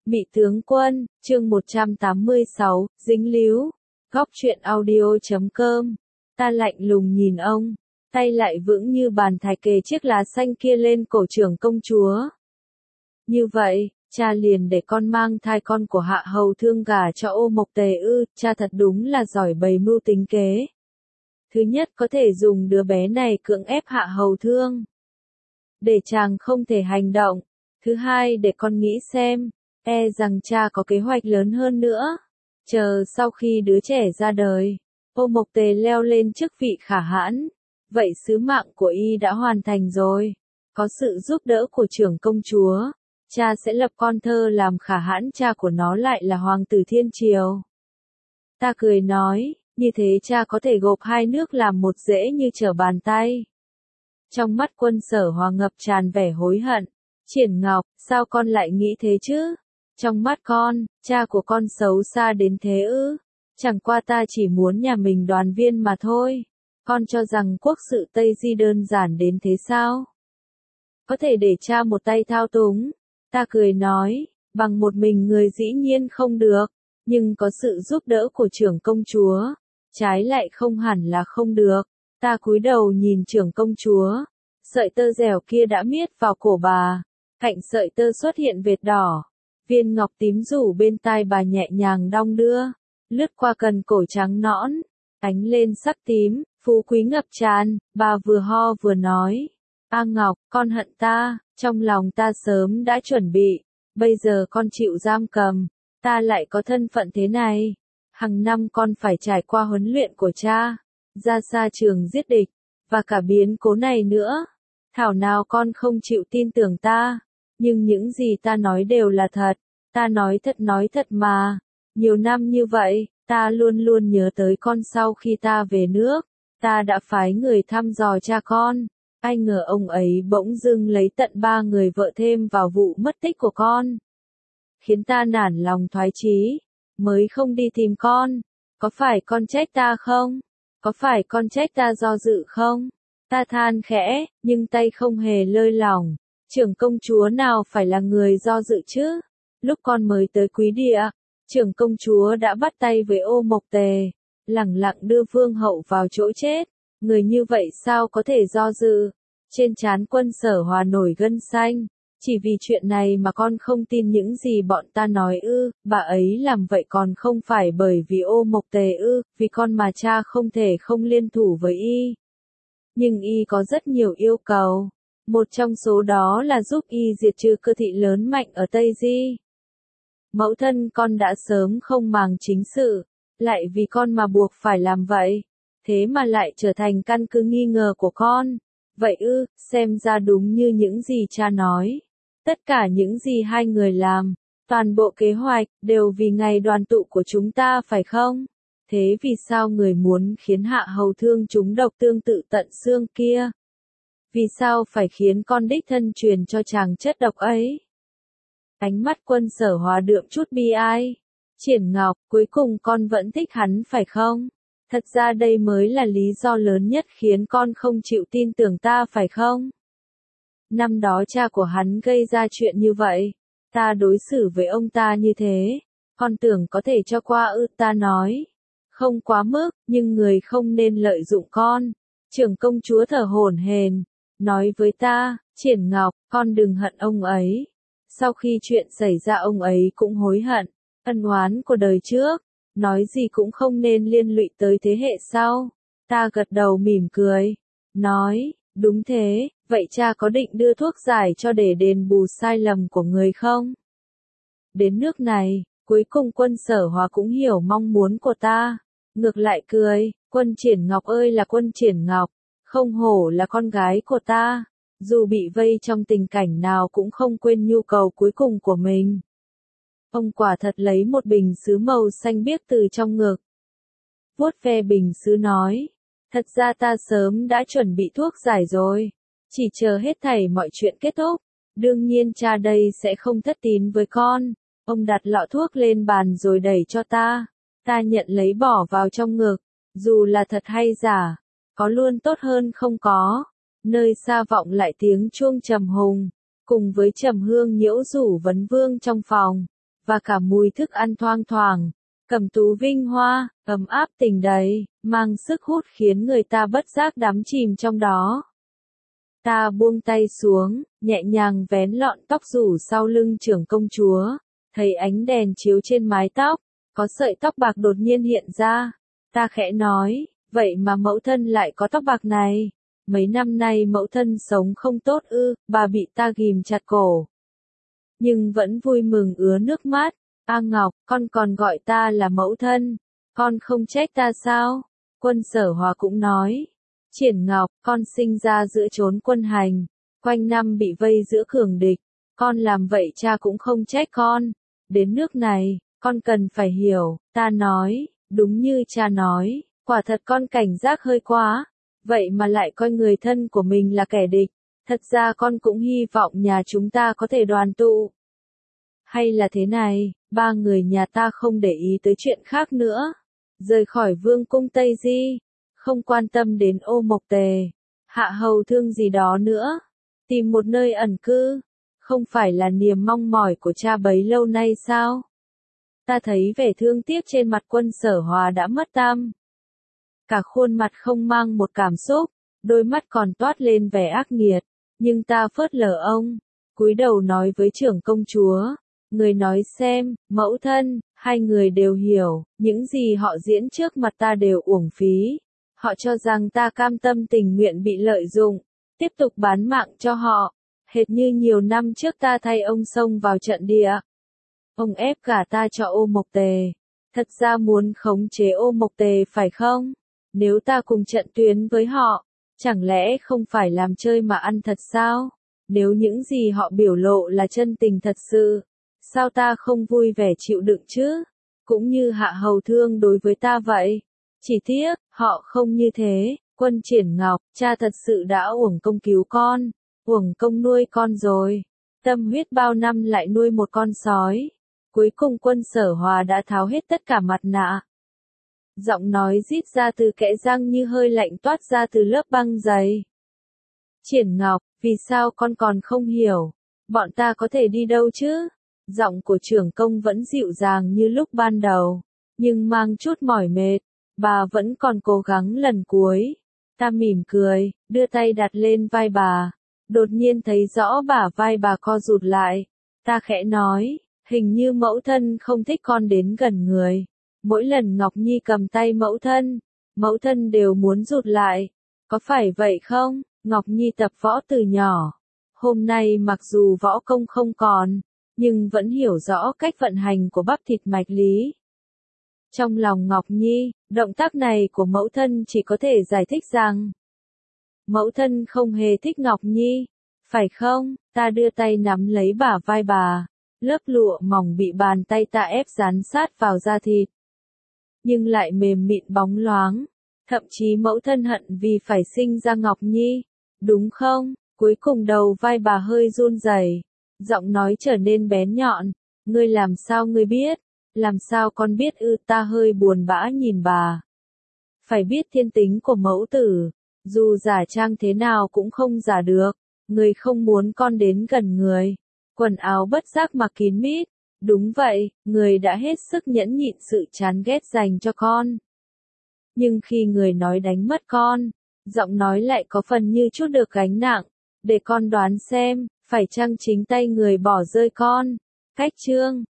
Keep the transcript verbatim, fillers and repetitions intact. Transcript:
Mị tướng quân, chương một trăm tám mươi sáu, dính líu. Góc truyện audio chấm com. Ta lạnh lùng nhìn ông, tay lại vững như bàn thạch kề chiếc lá xanh kia lên cổ trưởng công chúa. Như vậy, cha liền để con mang thai con của Hạ Hầu Thương gả cho Ô Mộc Tề ư? Cha thật đúng là giỏi bày mưu tính kế. Thứ nhất, có thể dùng đứa bé này cưỡng ép Hạ Hầu Thương, để chàng không thể hành động. Thứ hai, để con nghĩ xem, e rằng cha có kế hoạch lớn hơn nữa. Chờ sau khi đứa trẻ ra đời, Ô Mộc Tề leo lên chức vị khả hãn, vậy sứ mạng của y đã hoàn thành rồi. Có sự giúp đỡ của trưởng công chúa, cha sẽ lập con thơ làm khả hãn, cha của nó lại là hoàng tử thiên triều. Ta cười nói, như thế cha có thể gộp hai nước làm một dễ như trở bàn tay. Trong mắt Quân Sở Hòa ngập tràn vẻ hối hận. Triển Ngọc, sao con lại nghĩ thế chứ? Trong mắt con, cha của con xấu xa đến thế ư? Chẳng qua ta chỉ muốn nhà mình đoàn viên mà thôi. Con cho rằng quốc sự Tây Di đơn giản đến thế sao? Có thể để cha một tay thao túng. Ta cười nói, bằng một mình người dĩ nhiên không được, nhưng có sự giúp đỡ của trưởng công chúa, trái lại không hẳn là không được. Ta cúi đầu nhìn trưởng công chúa, sợi tơ dẻo kia đã miết vào cổ bà, cạnh sợi tơ xuất hiện vệt đỏ, viên ngọc tím rủ bên tai bà nhẹ nhàng đong đưa, lướt qua cần cổ trắng nõn, ánh lên sắc tím, phú quý ngập tràn. Bà vừa ho vừa nói, A Ngọc, con hận ta, trong lòng ta sớm đã chuẩn bị, bây giờ con chịu giam cầm, ta lại có thân phận thế này, hàng năm con phải trải qua huấn luyện của cha, ra xa trường giết địch, và cả biến cố này nữa. Thảo nào con không chịu tin tưởng ta, nhưng những gì ta nói đều là thật, ta nói thật nói thật mà. Nhiều năm như vậy, ta luôn luôn nhớ tới con. Sau khi ta về nước, ta đã phái người thăm dò cha con, ai ngờ ông ấy bỗng dưng lấy tận ba người vợ thêm vào vụ mất tích của con, khiến ta nản lòng thoái chí, mới không đi tìm con. Có phải con trách ta không? Có phải con trách ta do dự không? Ta than khẽ, nhưng tay không hề lơi lỏng. Trưởng công chúa nào phải là người do dự chứ? Lúc con mới tới Quý Địa, trưởng công chúa đã bắt tay với Ô Mộc Tề, lẳng lặng đưa vương hậu vào chỗ chết. Người như vậy sao có thể do dự? Trên trán Quân Sở Hòa nổi gân xanh. Chỉ vì chuyện này mà con không tin những gì bọn ta nói ư? Bà ấy làm vậy còn không phải bởi vì Ô Mộc Tề ư? Vì con mà cha không thể không liên thủ với y. Nhưng y có rất nhiều yêu cầu. Một trong số đó là giúp y diệt trừ cơ thị lớn mạnh ở Tây Di. Mẫu thân con đã sớm không màng chính sự, lại vì con mà buộc phải làm vậy. Thế mà lại trở thành căn cứ nghi ngờ của con. Vậy ư? Xem ra đúng như những gì cha nói. Tất cả những gì hai người làm, toàn bộ kế hoạch, đều vì ngày đoàn tụ của chúng ta phải không? Thế vì sao người muốn khiến Hạ Hầu Thương trúng độc tương tự tận xương kia? Vì sao phải khiến con đích thân truyền cho chàng chất độc ấy? Ánh mắt Quân Sở Hòa đượm chút bi ai. Triển Ngọc, cuối cùng con vẫn thích hắn phải không? Thật ra đây mới là lý do lớn nhất khiến con không chịu tin tưởng ta phải không? Năm đó cha của hắn gây ra chuyện như vậy, ta đối xử với ông ta như thế, con tưởng có thể cho qua ư? Ta nói, không quá mức, nhưng người không nên lợi dụng con. Trưởng công chúa thở hổn hển, nói với ta, Triển Ngọc, con đừng hận ông ấy. Sau khi chuyện xảy ra ông ấy cũng hối hận, ân oán của đời trước, nói gì cũng không nên liên lụy tới thế hệ sau. Ta gật đầu mỉm cười, nói, đúng thế, vậy cha có định đưa thuốc giải cho để đền bù sai lầm của người không? Đến nước này, cuối cùng Quân Sở Hòa cũng hiểu mong muốn của ta, ngược lại cười, Quân Triển Ngọc ơi là Quân Triển Ngọc, không hổ là con gái của ta, dù bị vây trong tình cảnh nào cũng không quên nhu cầu cuối cùng của mình. Ông quả thật lấy một bình sứ màu xanh biếc từ trong ngực, vuốt ve bình sứ nói, thật ra ta sớm đã chuẩn bị thuốc giải rồi, chỉ chờ hết thảy mọi chuyện kết thúc, đương nhiên cha đây sẽ không thất tín với con. Ông đặt lọ thuốc lên bàn rồi đẩy cho ta, ta nhận lấy bỏ vào trong ngực, dù là thật hay giả, có luôn tốt hơn không có. Nơi xa vọng lại tiếng chuông trầm hùng, cùng với trầm hương nhiễu rủ vấn vương trong phòng. và cả mùi thức ăn thoang thoảng, cẩm tú vinh hoa, ấm áp tình đầy, mang sức hút khiến người ta bất giác đắm chìm trong đó. Ta buông tay xuống, nhẹ nhàng vén lọn tóc rủ sau lưng trưởng công chúa, thấy ánh đèn chiếu trên mái tóc, có sợi tóc bạc đột nhiên hiện ra. Ta khẽ nói, vậy mà mẫu thân lại có tóc bạc này. Mấy năm nay mẫu thân sống không tốt ư, bà bị ta ghim chặt cổ. Nhưng vẫn vui mừng ứa nước mắt. A Ngọc, con còn gọi ta là mẫu thân. Con không trách ta sao? Quân Sở Hòa cũng nói. Triển Ngọc, con sinh ra giữa chốn quân hành, quanh năm bị vây giữa cường địch. Con làm vậy cha cũng không trách con. Đến nước này, con cần phải hiểu. Ta nói, đúng như cha nói, quả thật con cảnh giác hơi quá. Vậy mà lại coi người thân của mình là kẻ địch. Thật ra con cũng hy vọng nhà chúng ta có thể đoàn tụ. Hay là thế này, ba người nhà ta không để ý tới chuyện khác nữa. Rời khỏi vương cung Tây Di. Không quan tâm đến Ô Mộc Tề, Hạ Hầu Thương gì đó nữa. Tìm một nơi ẩn cư. Không phải là niềm mong mỏi của cha bấy lâu nay sao? Ta thấy vẻ thương tiếc trên mặt Quân Sở Hòa đã mất tăm. Cả khuôn mặt không mang một cảm xúc, đôi mắt còn toát lên vẻ ác nghiệt. Nhưng ta phớt lờ ông, cúi đầu nói với trưởng công chúa. Người nói xem, mẫu thân, hai người đều hiểu, những gì họ diễn trước mặt ta đều uổng phí. Họ cho rằng ta cam tâm tình nguyện bị lợi dụng, tiếp tục bán mạng cho họ, hệt như nhiều năm trước ta thay ông xông vào trận địa. Ông ép cả ta cho Ô Mộc Tề, thật ra muốn khống chế Ô Mộc Tề phải không? Nếu ta cùng trận tuyến với họ, chẳng lẽ không phải làm chơi mà ăn thật sao? Nếu những gì họ biểu lộ là chân tình thật sự, sao ta không vui vẻ chịu đựng chứ? Cũng như Hạ Hầu Thương đối với ta vậy. Chỉ tiếc, họ không như thế. Quân Triển Ngọc, cha thật sự đã uổng công cứu con, uổng công nuôi con rồi. Tâm huyết bao năm lại nuôi một con sói. Cuối cùng Quân Sở Hòa đã tháo hết tất cả mặt nạ. Giọng nói rít ra từ kẽ răng như hơi lạnh toát ra từ lớp băng dày. Triển Ngọc, vì sao con còn không hiểu? Bọn ta có thể đi đâu chứ? Giọng của trưởng công vẫn dịu dàng như lúc ban đầu, nhưng mang chút mỏi mệt. Bà vẫn còn cố gắng lần cuối. Ta mỉm cười, đưa tay đặt lên vai bà. Đột nhiên thấy rõ bả vai bà co rụt lại. Ta khẽ nói, hình như mẫu thân không thích con đến gần người. Mỗi lần Ngọc Nhi cầm tay mẫu thân, mẫu thân đều muốn rụt lại. Có phải vậy không? Ngọc Nhi tập võ từ nhỏ. Hôm nay mặc dù võ công không còn, nhưng vẫn hiểu rõ cách vận hành của bắp thịt mạch lý. Trong lòng Ngọc Nhi, động tác này của mẫu thân chỉ có thể giải thích rằng mẫu thân không hề thích Ngọc Nhi, phải không? Ta đưa tay nắm lấy bả vai bà, lớp lụa mỏng bị bàn tay ta ép dán sát vào da thịt, nhưng lại mềm mịn bóng loáng. Thậm chí mẫu thân hận vì phải sinh ra Ngọc Nhi, đúng không? Cuối cùng đầu vai bà hơi run rẩy, giọng nói trở nên bén nhọn. Ngươi làm sao ngươi biết? Làm sao con biết ư? Ta hơi buồn bã nhìn bà. Phải biết thiên tính của mẫu tử, dù giả trang thế nào cũng không giả được. Người không muốn con đến gần người. Quần áo bất giác mặc kín mít. Đúng vậy, người đã hết sức nhẫn nhịn sự chán ghét dành cho con. Nhưng khi người nói đánh mất con, giọng nói lại có phần như chút được gánh nặng. Để con đoán xem, phải chăng chính tay người bỏ rơi con? Cách chương